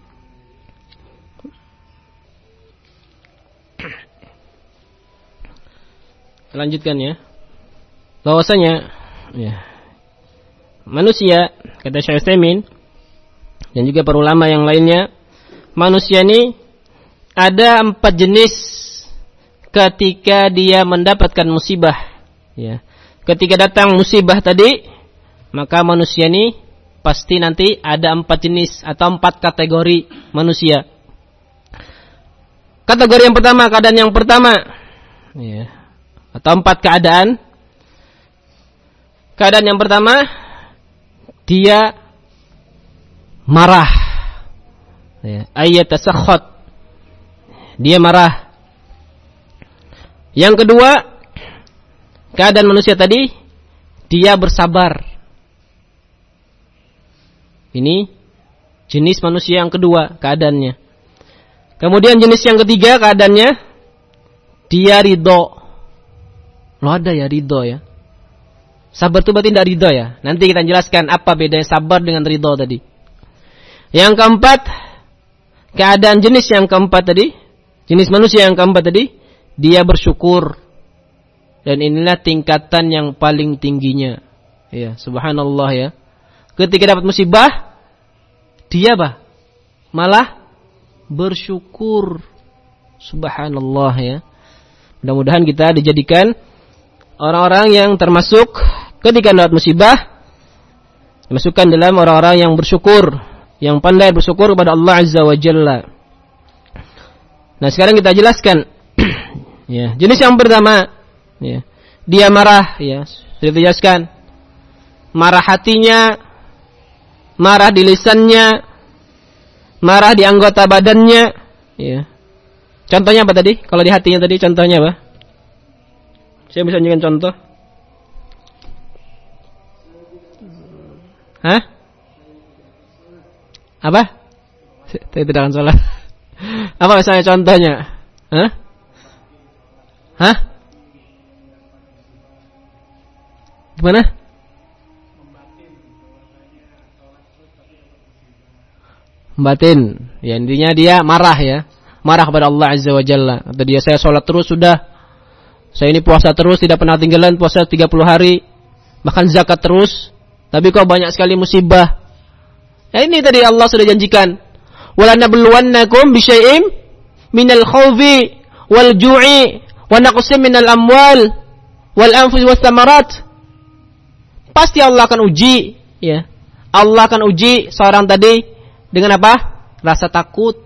Lanjutkan ya. Bahwasanya ya, manusia kata Syekh Utsaimin dan juga para ulama yang lainnya, manusia ini ada empat jenis ketika dia mendapatkan musibah. Ya. Ketika datang musibah tadi, maka manusia ini pasti nanti ada empat jenis atau empat kategori manusia. Kategori yang pertama, keadaan yang pertama, ya, atau empat keadaan. Keadaan yang pertama, dia marah, ya, ayyatasakhat. Dia marah. Yang kedua, keadaan manusia tadi, dia bersabar. Ini jenis manusia yang kedua, keadaannya. Kemudian jenis yang ketiga, keadaannya, dia ridho. Loh ada ya ridho ya. Sabar itu berarti tidak ridho ya. Nanti kita jelaskan apa bedanya sabar dengan ridho tadi. Yang keempat, keadaan jenis yang keempat tadi, jenis manusia yang keempat tadi, dia bersyukur. Dan inilah tingkatan yang paling tingginya. Ya, subhanallah ya. Ketika dapat musibah, dia apa? Malah bersyukur. Subhanallah ya. Mudah-mudahan kita dijadikan orang-orang yang termasuk ketika dapat musibah, dimasukkan dalam orang-orang yang bersyukur, yang pandai bersyukur kepada Allah Azza wa Jalla. Nah sekarang kita jelaskan ya, jenis yang pertama ya, dia marah ya, sudah dijelaskan. Marah hatinya, marah di lisannya, marah di anggota badannya ya. Contohnya apa tadi? Kalau di hatinya tadi contohnya apa? Saya bisa menunjukkan contoh. Hah? Apa? Saya tidak akan salah. Apa misalnya contohnya? Hah? Hah? Gimana? Batin. Ya intinya dia marah ya. Marah kepada Allah Azza wa Jalla. Atau dia saya sholat terus sudah. Saya ini puasa terus tidak pernah tinggalan puasa tiga puluh hari. Bahkan zakat terus. Tapi kok banyak sekali musibah. Ya ini tadi Allah sudah janjikan. Wala nabluwannakum bisyai'im minal khawfi wal ju'i wa naqsim minal amwal wal anfus was samarat. Pasti Allah akan uji, ya. Allah akan uji seorang tadi dengan apa? Rasa takut,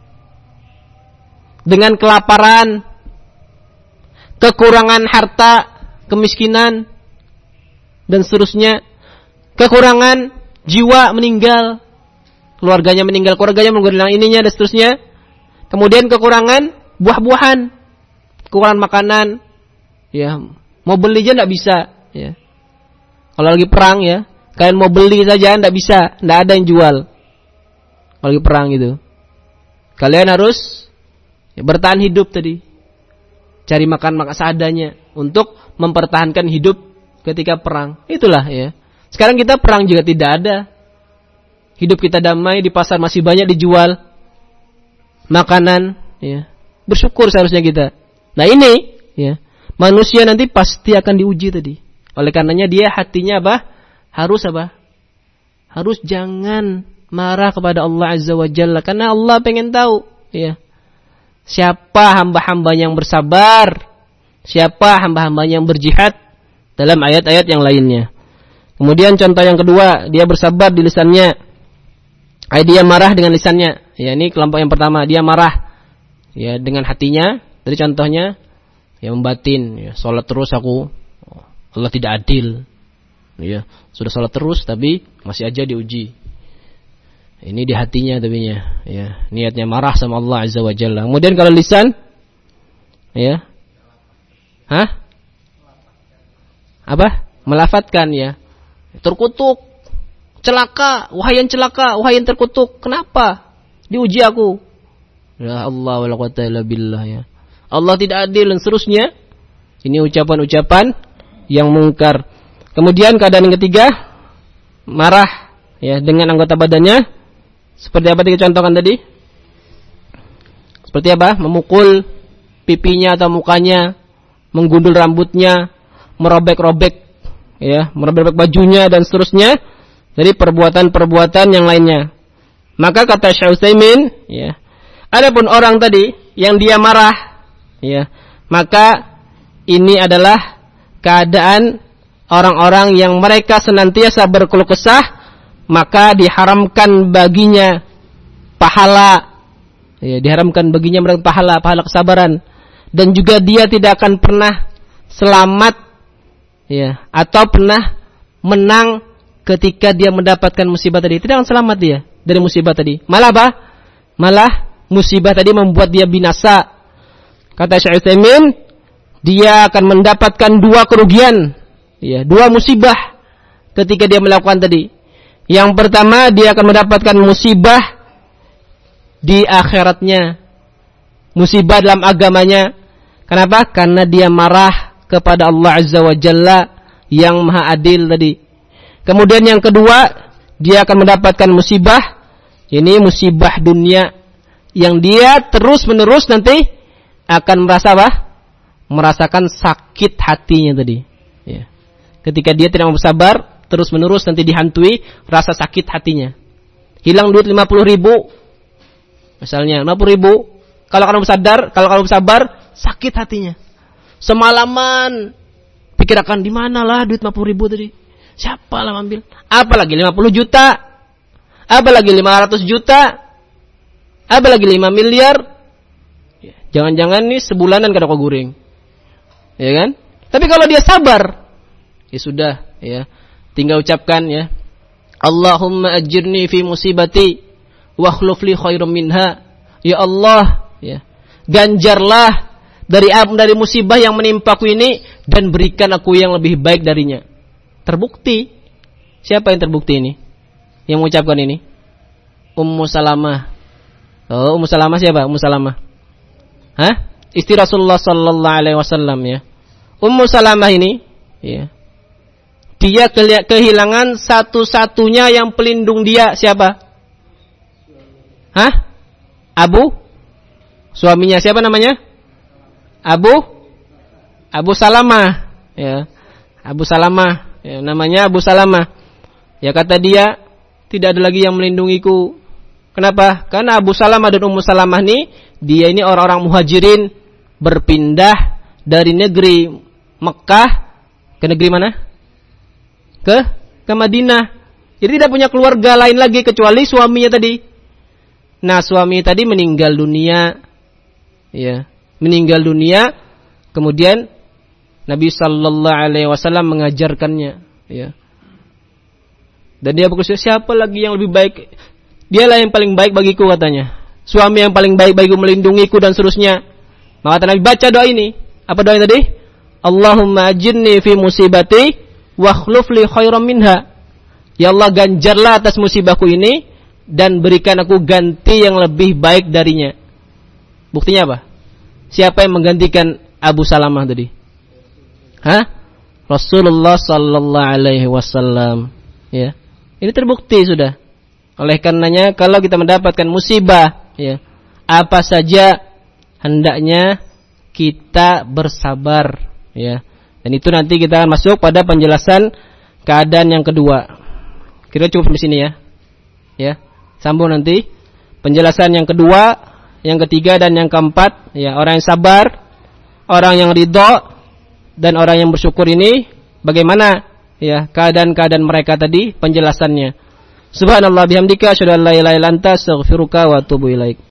dengan kelaparan, kekurangan harta, kemiskinan, dan seterusnya. Kekurangan jiwa, meninggal, keluarganya meninggal, keluarganya meninggal, ininya dan seterusnya. Kemudian kekurangan buah-buahan, kekurangan makanan, ya. Mau beli aja enggak bisa, ya. Kalau lagi perang, ya, kalian mau beli saja enggak bisa, enggak ada yang jual. Kalau lagi perang gitu. Kalian harus ya, bertahan hidup tadi. Cari makan makan seadanya untuk mempertahankan hidup ketika perang. Itulah ya. Sekarang kita perang juga tidak ada. Hidup kita damai, di pasar masih banyak dijual makanan, ya. Bersyukur seharusnya kita. Nah ini, ya, manusia nanti pasti akan diuji tadi. Oleh karenanya dia hatinya apa? Harus apa? Harus jangan marah kepada Allah Azza wa Jalla. Karena Allah pengen tahu, ya, siapa hamba-hamba yang bersabar, siapa hamba-hamba yang berjihad dalam ayat-ayat yang lainnya. Kemudian contoh yang kedua, dia bersabar di lisannya. Ay, dia marah dengan lisannya. Ya, ini kelompok yang pertama, dia marah ya dengan hatinya. Dari contohnya, ya membatin, ya, sholat terus aku, Allah tidak adil. Ya, sudah sholat terus tapi masih aja diuji. Ini di hatinya tapinya, ya, niatnya marah sama Allah Azza wa Jalla. Kemudian kalau lisan, ya, hah? Apa? Melafatkan, ya, terkutuk, celaka, wahai yang celaka, wahai yang terkutuk. Kenapa? Diuji aku. Ya Allah, wala quwwata illa billah, ya. Allah tidak adil dan seterusnya. Ini ucapan-ucapan yang mungkar. Kemudian keadaan yang ketiga, marah, ya, dengan anggota badannya. Seperti apa dicontohkan tadi? Seperti apa? Memukul pipinya atau mukanya, menggundul rambutnya, merobek-robek, ya, merobek bajunya dan seterusnya. Jadi perbuatan-perbuatan yang lainnya. Maka kata Syekh Utsaimin, ya, adapun orang tadi yang dia marah, ya, maka ini adalah keadaan orang-orang yang mereka senantiasa berkeluh kesah, maka diharamkan baginya pahala, ya, diharamkan baginya pahala, pahala kesabaran, dan juga dia tidak akan pernah selamat, ya, atau pernah menang ketika dia mendapatkan musibah tadi. Tidak akan selamat dia dari musibah tadi. Malah apa? Malah musibah tadi membuat dia binasa. Kata Syekh Utsaimin, dia akan mendapatkan dua kerugian, ya, dua musibah ketika dia melakukan tadi. Yang pertama, dia akan mendapatkan musibah di akhiratnya, musibah dalam agamanya. Kenapa? Karena dia marah kepada Allah Azza wa Jalla yang Maha Adil tadi. Kemudian yang kedua, dia akan mendapatkan musibah, ini musibah dunia, yang dia terus-menerus nanti akan merasa apa? Merasakan sakit hatinya tadi, ya. Ketika dia tidak mau bersabar, terus-menerus nanti dihantui rasa sakit hatinya. Hilang duit lima puluh ribu, misalnya lima puluh ribu. Kalau kamu sadar, kalau kamu sabar, sakit hatinya. Semalaman pikirkan di mana lah duit lima puluh ribu tadi. Siapa lah ambil? Apalagi lima puluh juta, apalagi lima ratus juta, apalagi lima miliar. Jangan-jangan nih sebulanan kada kau guring, ya kan? Tapi kalau dia sabar, ya sudah, ya, tinggal ucapkan, ya, Allahumma ajirni fi musibati wa akhluf li khairum minha. Ya Allah, ya, ganjarlah dari dari musibah yang menimpaku ini dan berikan aku yang lebih baik darinya. Terbukti. Siapa yang terbukti ini? Yang mengucapkan ini? Ummu Salamah. Oh, Ummu Salamah siapa? Ummu Salamah. Hah? Istri Rasulullah sallallahu alaihi wasallam, ya. Ummu Salamah ini, ya, dia kehilangan satu-satunya yang pelindung dia, siapa? Hah? Abu? Suaminya siapa namanya? Abu? Abu Salamah, ya. Abu Salamah, ya, namanya Abu Salamah. Ya, kata dia, tidak ada lagi yang melindungiku. Kenapa? Karena Abu Salamah dan Ummu Salamah ini, dia ini orang-orang muhajirin berpindah dari negeri Mekah ke negeri mana? Ke ke Madinah. Jadi tidak punya keluarga lain lagi kecuali suaminya tadi. Nah, suami tadi meninggal dunia. Ya, meninggal dunia. Kemudian Nabi sallallahu alaihi wasallam mengajarkannya, ya. Dan dia berkata, siapa lagi yang lebih baik? Dialah yang paling baik bagiku, katanya. Suami yang paling baik bagiku, melindungiku dan seterusnya. Maka Nabi baca doa ini. Apa doa tadi? Allahumma ajirni fi musibati wa akhluf li khairan minha. Ya Allah, ganjarlah atas musibahku ini dan berikan aku ganti yang lebih baik darinya. Buktinya apa? Siapa yang menggantikan Abu Salamah tadi? Hah? Rasulullah sallallahu alaihi wasallam. Ya. Ini terbukti sudah. Oleh karenanya kalau kita mendapatkan musibah, ya, apa saja hendaknya kita bersabar, ya. Dan itu nanti kita akan masuk pada penjelasan keadaan yang kedua. Kira cukup di sini ya. Ya. Sambung nanti penjelasan yang kedua, yang ketiga dan yang keempat, ya, orang yang sabar, orang yang ridha dan orang yang bersyukur ini bagaimana, ya, keadaan-keadaan mereka tadi, penjelasannya. Subhanallah bihamdika asyhadu an la ilaha illa anta astaghfiruka wa atubu ilaik.